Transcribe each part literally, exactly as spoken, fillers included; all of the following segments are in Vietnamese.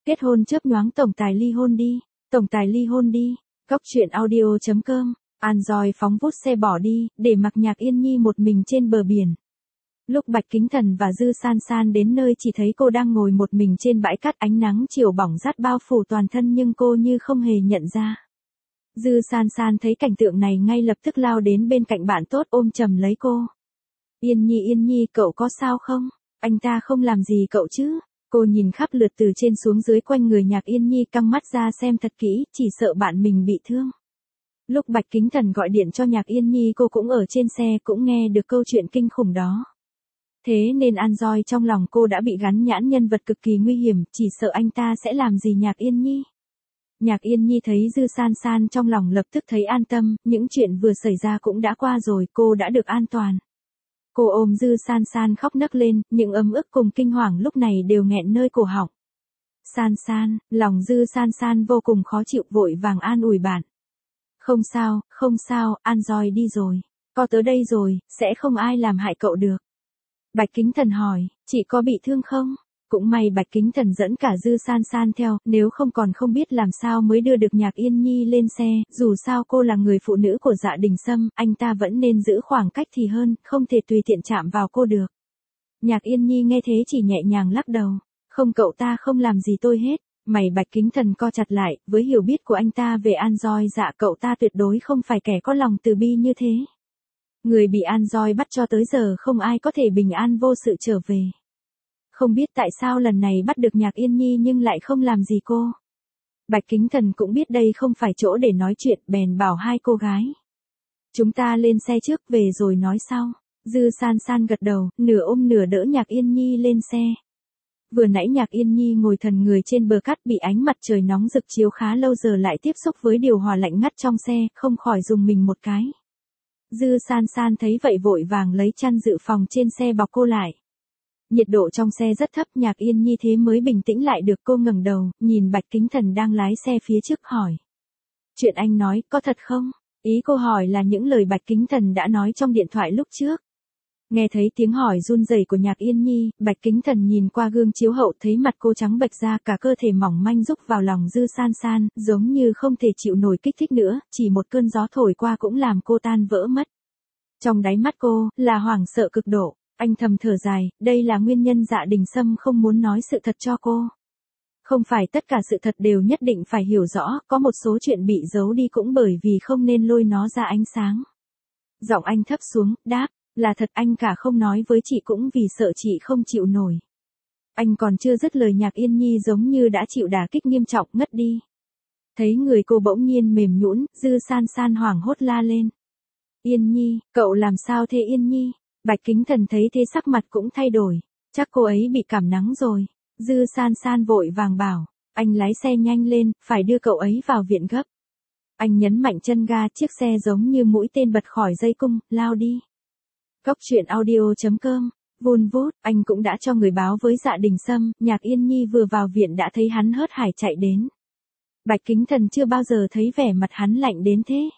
Kết hôn chớp nhoáng tổng tài ly hôn đi, tổng tài ly hôn đi. Góc truyện audio chấm com. An Doi phóng vút xe bỏ đi, để mặc Nhạc Yên Nhi một mình trên bờ biển. Lúc Bạch Kính Thần và Dư San San đến nơi chỉ thấy cô đang ngồi một mình trên bãi cát, ánh nắng chiều bỏng rát bao phủ toàn thân nhưng cô như không hề nhận ra. Dư San San thấy cảnh tượng này ngay lập tức lao đến bên cạnh bạn tốt ôm chầm lấy cô. Yên Nhi Yên Nhi, cậu có sao không? Anh ta không làm gì cậu chứ? Cô nhìn khắp lượt từ trên xuống dưới quanh người Nhạc Yên Nhi, căng mắt ra xem thật kỹ, chỉ sợ bạn mình bị thương. Lúc Bạch Kính Thần gọi điện cho Nhạc Yên Nhi, cô cũng ở trên xe, cũng nghe được câu chuyện kinh khủng đó. Thế nên An Doi trong lòng cô đã bị gắn nhãn nhân vật cực kỳ nguy hiểm, chỉ sợ anh ta sẽ làm gì Nhạc Yên Nhi. Nhạc Yên Nhi thấy Dư San San trong lòng lập tức thấy an tâm, những chuyện vừa xảy ra cũng đã qua rồi, cô đã được an toàn. Cô ôm Dư San San khóc nấc lên, những ấm ức cùng kinh hoàng lúc này đều nghẹn nơi cổ họng. San San, lòng Dư San San vô cùng khó chịu, vội vàng an ủi bạn. Không sao, không sao, An Doi đi rồi. Có tớ đây rồi, sẽ không ai làm hại cậu được. Bạch Kính Thần hỏi, chị có bị thương không? Cũng may Bạch Kính Thần dẫn cả Dư San San theo, nếu không còn không biết làm sao mới đưa được Nhạc Yên Nhi lên xe, dù sao cô là người phụ nữ của Dạ Đình Sâm, anh ta vẫn nên giữ khoảng cách thì hơn, không thể tùy tiện chạm vào cô được. Nhạc Yên Nhi nghe thế chỉ nhẹ nhàng lắc đầu, không, cậu ta không làm gì tôi hết. Mày Bạch Kính Thần co chặt lại, với hiểu biết của anh ta về An Doi, dạ cậu ta tuyệt đối không phải kẻ có lòng từ bi như thế. Người bị An Doi bắt cho tới giờ không ai có thể bình an vô sự trở về. Không biết tại sao lần này bắt được Nhạc Yên Nhi nhưng lại không làm gì cô. Bạch Kính Thần cũng biết đây không phải chỗ để nói chuyện, bèn bảo hai cô gái. Chúng ta lên xe trước, về rồi nói sau. Dư San San gật đầu, nửa ôm nửa đỡ Nhạc Yên Nhi lên xe. Vừa nãy Nhạc Yên Nhi ngồi thần người trên bờ cát, bị ánh mặt trời nóng rực chiếu khá lâu, giờ lại tiếp xúc với điều hòa lạnh ngắt trong xe, không khỏi rùng mình một cái. Dư San San thấy vậy vội vàng lấy chăn dự phòng trên xe bọc cô lại. Nhiệt độ trong xe rất thấp, Nhạc Yên Nhi thế mới bình tĩnh lại được. Cô ngẩng đầu, nhìn Bạch Kính Thần đang lái xe phía trước hỏi. Chuyện anh nói, có thật không? Ý cô hỏi là những lời Bạch Kính Thần đã nói trong điện thoại lúc trước. Nghe thấy tiếng hỏi run rẩy của Nhạc Yên Nhi, Bạch Kính Thần nhìn qua gương chiếu hậu thấy mặt cô trắng bệch ra, cả cơ thể mỏng manh rúc vào lòng Dư San San, giống như không thể chịu nổi kích thích nữa, chỉ một cơn gió thổi qua cũng làm cô tan vỡ mất. Trong đáy mắt cô, là hoảng sợ cực độ, anh thầm thở dài, đây là nguyên nhân Dạ Đình Sâm không muốn nói sự thật cho cô. Không phải tất cả sự thật đều nhất định phải hiểu rõ, có một số chuyện bị giấu đi cũng bởi vì không nên lôi nó ra ánh sáng. Giọng anh thấp xuống, đáp. Là thật, anh cả không nói với chị cũng vì sợ chị không chịu nổi. Anh còn chưa dứt lời, Nhạc Yên Nhi giống như đã chịu đả kích nghiêm trọng, ngất đi. Thấy người cô bỗng nhiên mềm nhũn, Dư San San hoảng hốt la lên. Yên Nhi, cậu làm sao thế Yên Nhi? Bạch Kính Thần thấy thế sắc mặt cũng thay đổi. Chắc cô ấy bị cảm nắng rồi. Dư San San vội vàng bảo, anh lái xe nhanh lên, phải đưa cậu ấy vào viện gấp. Anh nhấn mạnh chân ga, chiếc xe giống như mũi tên bật khỏi dây cung, lao đi. Góc truyện audio chấm com. Vun vút, anh cũng đã cho người báo với Dạ Đình Sâm, Nhạc Yên Nhi vừa vào viện đã thấy hắn hớt hải chạy đến. Bạch Kính Thần chưa bao giờ thấy vẻ mặt hắn lạnh đến thế.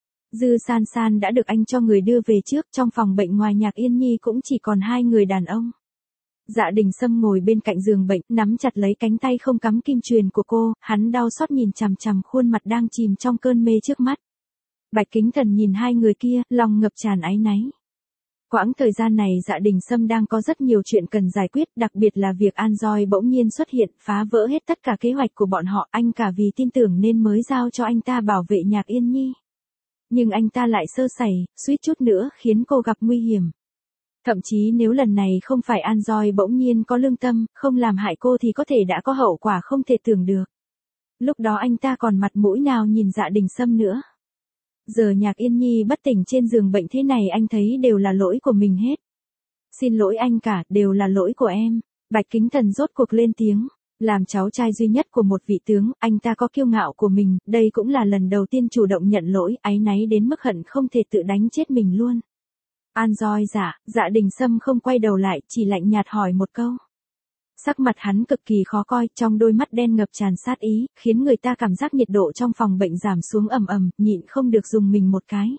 Dư San San đã được anh cho người đưa về trước, trong phòng bệnh ngoài Nhạc Yên Nhi cũng chỉ còn hai người đàn ông. Dạ Đình Sâm ngồi bên cạnh giường bệnh, nắm chặt lấy cánh tay không cắm kim truyền của cô, hắn đau xót nhìn chằm chằm khuôn mặt đang chìm trong cơn mê trước mắt. Bạch Kính Thần nhìn hai người kia, lòng ngập tràn áy náy. Quãng thời gian này Dạ Đình Sâm đang có rất nhiều chuyện cần giải quyết, đặc biệt là việc An Doi bỗng nhiên xuất hiện, phá vỡ hết tất cả kế hoạch của bọn họ, anh cả vì tin tưởng nên mới giao cho anh ta bảo vệ Nhạc Yên Nhi. Nhưng anh ta lại sơ sẩy, suýt chút nữa khiến cô gặp nguy hiểm. Thậm chí nếu lần này không phải An Doi bỗng nhiên có lương tâm, không làm hại cô thì có thể đã có hậu quả không thể tưởng được. Lúc đó anh ta còn mặt mũi nào nhìn Dạ Đình Sâm nữa. Giờ Nhạc Yên Nhi bất tỉnh trên giường bệnh thế này, anh thấy đều là lỗi của mình hết. Xin lỗi anh cả, đều là lỗi của em. Bạch Kính Thần rốt cuộc lên tiếng. Làm cháu trai duy nhất của một vị tướng, anh ta có kiêu ngạo của mình, đây cũng là lần đầu tiên chủ động nhận lỗi, áy náy đến mức hận không thể tự đánh chết mình luôn. An Doi dạ, Dạ Đình Sâm không quay đầu lại, chỉ lạnh nhạt hỏi một câu. Sắc mặt hắn cực kỳ khó coi, trong đôi mắt đen ngập tràn sát ý, khiến người ta cảm giác nhiệt độ trong phòng bệnh giảm xuống ầm ầm, nhịn không được dùng mình một cái.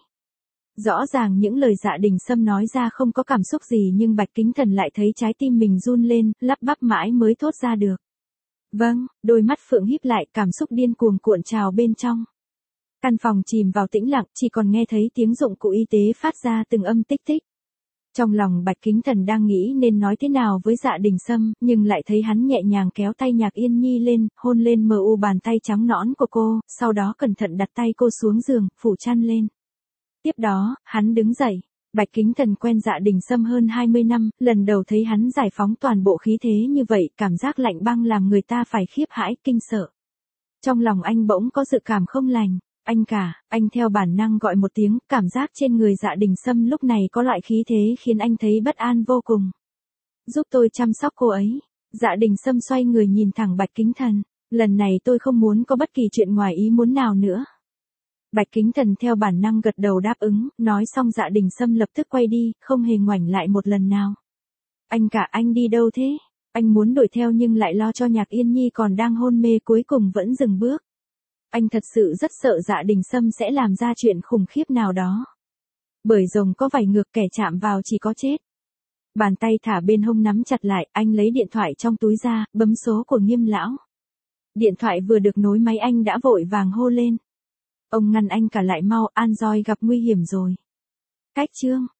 Rõ ràng những lời Dạ Đình Sâm nói ra không có cảm xúc gì nhưng Bạch Kính Thần lại thấy trái tim mình run lên, lắp bắp mãi mới thốt ra được. Vâng, đôi mắt Phượng híp lại, cảm xúc điên cuồng cuộn trào bên trong. Căn phòng chìm vào tĩnh lặng, chỉ còn nghe thấy tiếng dụng cụ y tế phát ra từng âm tích tích. Trong lòng Bạch Kính Thần đang nghĩ nên nói thế nào với Dạ Đình Sâm, nhưng lại thấy hắn nhẹ nhàng kéo tay Nhạc Yên Nhi lên, hôn lên mờ u bàn tay trắng nõn của cô, sau đó cẩn thận đặt tay cô xuống giường, phủ chăn lên. Tiếp đó, hắn đứng dậy. Bạch Kính Thần quen Dạ Đình Sâm hơn hai mươi năm, lần đầu thấy hắn giải phóng toàn bộ khí thế như vậy, cảm giác lạnh băng làm người ta phải khiếp hãi, kinh sợ. Trong lòng anh bỗng có dự cảm không lành. Anh cả, anh theo bản năng gọi một tiếng, cảm giác trên người Dạ Đình Sâm lúc này có loại khí thế khiến anh thấy bất an vô cùng. Giúp tôi chăm sóc cô ấy. Dạ Đình Sâm xoay người nhìn thẳng Bạch Kính Thần. Lần này tôi không muốn có bất kỳ chuyện ngoài ý muốn nào nữa. Bạch Kính Thần theo bản năng gật đầu đáp ứng, nói xong Dạ Đình Sâm lập tức quay đi, không hề ngoảnh lại một lần nào. Anh cả, anh đi đâu thế? Anh muốn đuổi theo nhưng lại lo cho Nhạc Yên Nhi còn đang hôn mê, cuối cùng vẫn dừng bước. Anh thật sự rất sợ Dạ Đình Sâm sẽ làm ra chuyện khủng khiếp nào đó. Bởi rồng có vảy ngược, kẻ chạm vào chỉ có chết. Bàn tay thả bên hông nắm chặt lại, anh lấy điện thoại trong túi ra, bấm số của Nghiêm lão. Điện thoại vừa được nối máy anh đã vội vàng hô lên. Ông ngăn anh cả lại, mau, An Doi gặp nguy hiểm rồi. Cách chương